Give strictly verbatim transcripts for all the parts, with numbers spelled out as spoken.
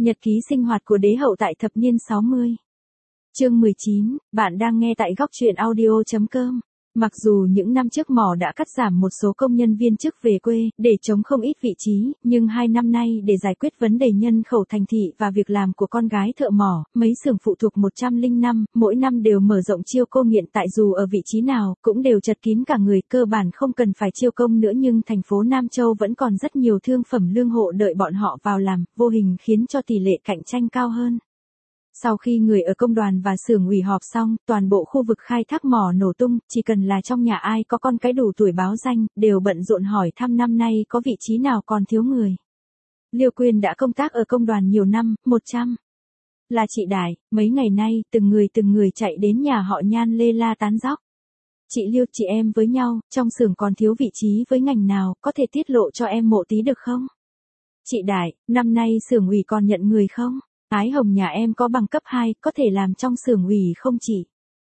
Nhật ký sinh hoạt của đế hậu tại thập niên sáu mươi. Chương mười chín, bạn đang nghe tại góc truyện audio chấm com. Mặc dù những năm trước mỏ đã cắt giảm một số công nhân viên chức về quê, để chống không ít vị trí, nhưng hai năm nay để giải quyết vấn đề nhân khẩu thành thị và việc làm của con gái thợ mỏ, mấy xưởng phụ thuộc một trăm lẻ năm, mỗi năm đều mở rộng chiêu cô nghiện tại dù ở vị trí nào, cũng đều chật kín cả người, cơ bản không cần phải chiêu công nữa nhưng thành phố Nam Châu vẫn còn rất nhiều thương phẩm lương hộ đợi bọn họ vào làm, vô hình khiến cho tỷ lệ cạnh tranh cao hơn. Sau khi người ở công đoàn và xưởng ủy họp xong, toàn bộ khu vực khai thác mỏ nổ tung, chỉ cần là trong nhà ai có con cái đủ tuổi báo danh, đều bận rộn hỏi thăm năm nay có vị trí nào còn thiếu người. Liêu Quyên đã công tác ở công đoàn nhiều năm, một trăm. Là chị Đại, mấy ngày nay, từng người từng người chạy đến nhà họ Nhan lê la tán dóc. Chị Liêu, chị em với nhau, trong xưởng còn thiếu vị trí với ngành nào, có thể tiết lộ cho em mộ tí được không? Chị Đại, năm nay xưởng ủy còn nhận người không? Ái Hồng nhà em có bằng cấp hai, có thể làm trong xưởng ủy không chị?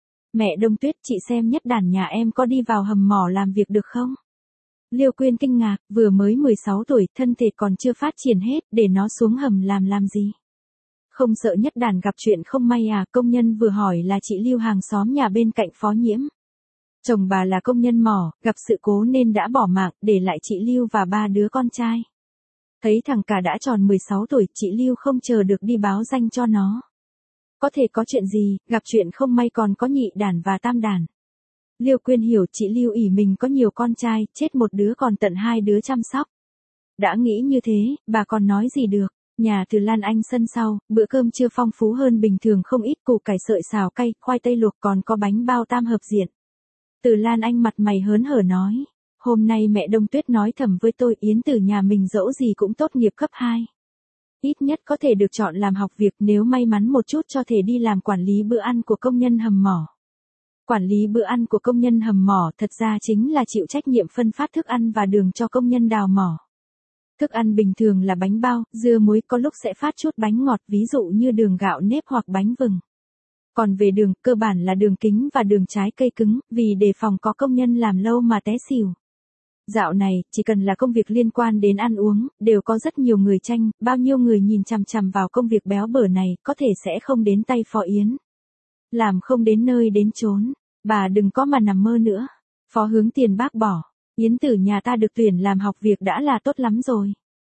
Mẹ Đông Tuyết, chị xem Nhất Đản nhà em có đi vào hầm mỏ làm việc được không? Liêu Quyên kinh ngạc, vừa mới mười sáu tuổi, thân thể còn chưa phát triển hết, để nó xuống hầm làm làm gì? Không sợ Nhất Đản gặp chuyện không may à? Công nhân vừa hỏi là chị Liêu hàng xóm nhà bên cạnh Phó Nhiễm. Chồng bà là công nhân mỏ, gặp sự cố nên đã bỏ mạng, để lại chị Liêu và ba đứa con trai. Thấy thằng cả đã tròn mười sáu tuổi, chị Liêu không chờ được đi báo danh cho nó. Có thể có chuyện gì, gặp chuyện không may còn có nhị đản và tam đản. Liêu Quyên hiểu chị Liêu ỷ mình có nhiều con trai, chết một đứa còn tận hai đứa chăm sóc. Đã nghĩ như thế, bà còn nói gì được. Nhà Từ Lan Anh sân sau, bữa cơm trưa phong phú hơn bình thường không ít, củ cải sợi xào cay, khoai tây luộc, còn có bánh bao tam hợp diện. Từ Lan Anh mặt mày hớn hở nói. Hôm nay mẹ Đông Tuyết nói thầm với tôi, Yến Tử nhà mình dẫu gì cũng tốt nghiệp cấp hai. Ít nhất có thể được chọn làm học việc, nếu may mắn một chút cho thể đi làm quản lý bữa ăn của công nhân hầm mỏ. Quản lý bữa ăn của công nhân hầm mỏ thật ra chính là chịu trách nhiệm phân phát thức ăn và đường cho công nhân đào mỏ. Thức ăn bình thường là bánh bao, dưa muối, có lúc sẽ phát chút bánh ngọt ví dụ như đường gạo nếp hoặc bánh vừng. Còn về đường, cơ bản là đường kính và đường trái cây cứng, vì đề phòng có công nhân làm lâu mà té xỉu. Dạo này, chỉ cần là công việc liên quan đến ăn uống, đều có rất nhiều người tranh, bao nhiêu người nhìn chằm chằm vào công việc béo bở này, có thể sẽ không đến tay Phó Yến. Làm không đến nơi đến chốn, bà đừng có mà nằm mơ nữa. Phó Hướng Tiền bác bỏ, Yến Tử nhà ta được tuyển làm học việc đã là tốt lắm rồi.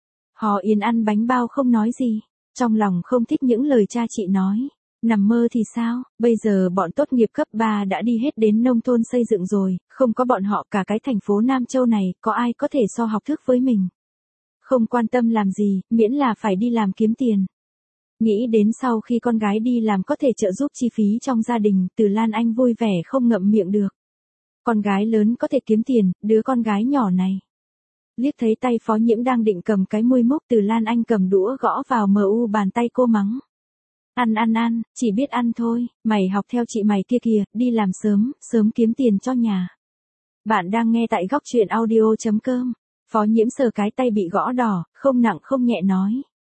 Họ Yến ăn bánh bao không nói gì, trong lòng không thích những lời cha chị nói. Nằm mơ thì sao, bây giờ bọn tốt nghiệp cấp ba đã đi hết đến nông thôn xây dựng rồi, không có bọn họ cả cái thành phố Nam Châu này, có ai có thể so học thức với mình. Không quan tâm làm gì, miễn là phải đi làm kiếm tiền. Nghĩ đến sau khi con gái đi làm có thể trợ giúp chi phí trong gia đình, Từ Lan Anh vui vẻ không ngậm miệng được. Con gái lớn có thể kiếm tiền, đứa con gái nhỏ này. Liếc thấy tay Phó Nhiễm đang định cầm cái muôi múc, Từ Lan Anh cầm đũa gõ vào mờ u bàn tay cô mắng. Ăn ăn ăn, chỉ biết ăn thôi, mày học theo chị mày kia kìa, đi làm sớm, sớm kiếm tiền cho nhà. Bạn đang nghe tại góc truyện audio chấm com. Phó Nhiễm sờ cái tay bị gõ đỏ, không nặng không nhẹ nói.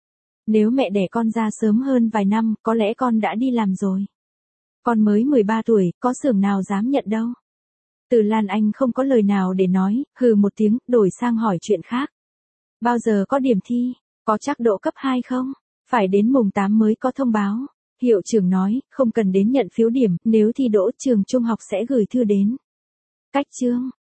Nếu mẹ đẻ con ra sớm hơn vài năm, có lẽ con đã đi làm rồi. Con mới mười ba tuổi, có xưởng nào dám nhận đâu. Từ Lan Anh không có lời nào để nói, hừ một tiếng, đổi sang hỏi chuyện khác. Bao giờ có điểm thi, có chắc độ cấp hai không? Phải đến mùng tám mới có thông báo. Hiệu trưởng nói, không cần đến nhận phiếu điểm, nếu thi đỗ trường trung học sẽ gửi thư đến. Cách chương.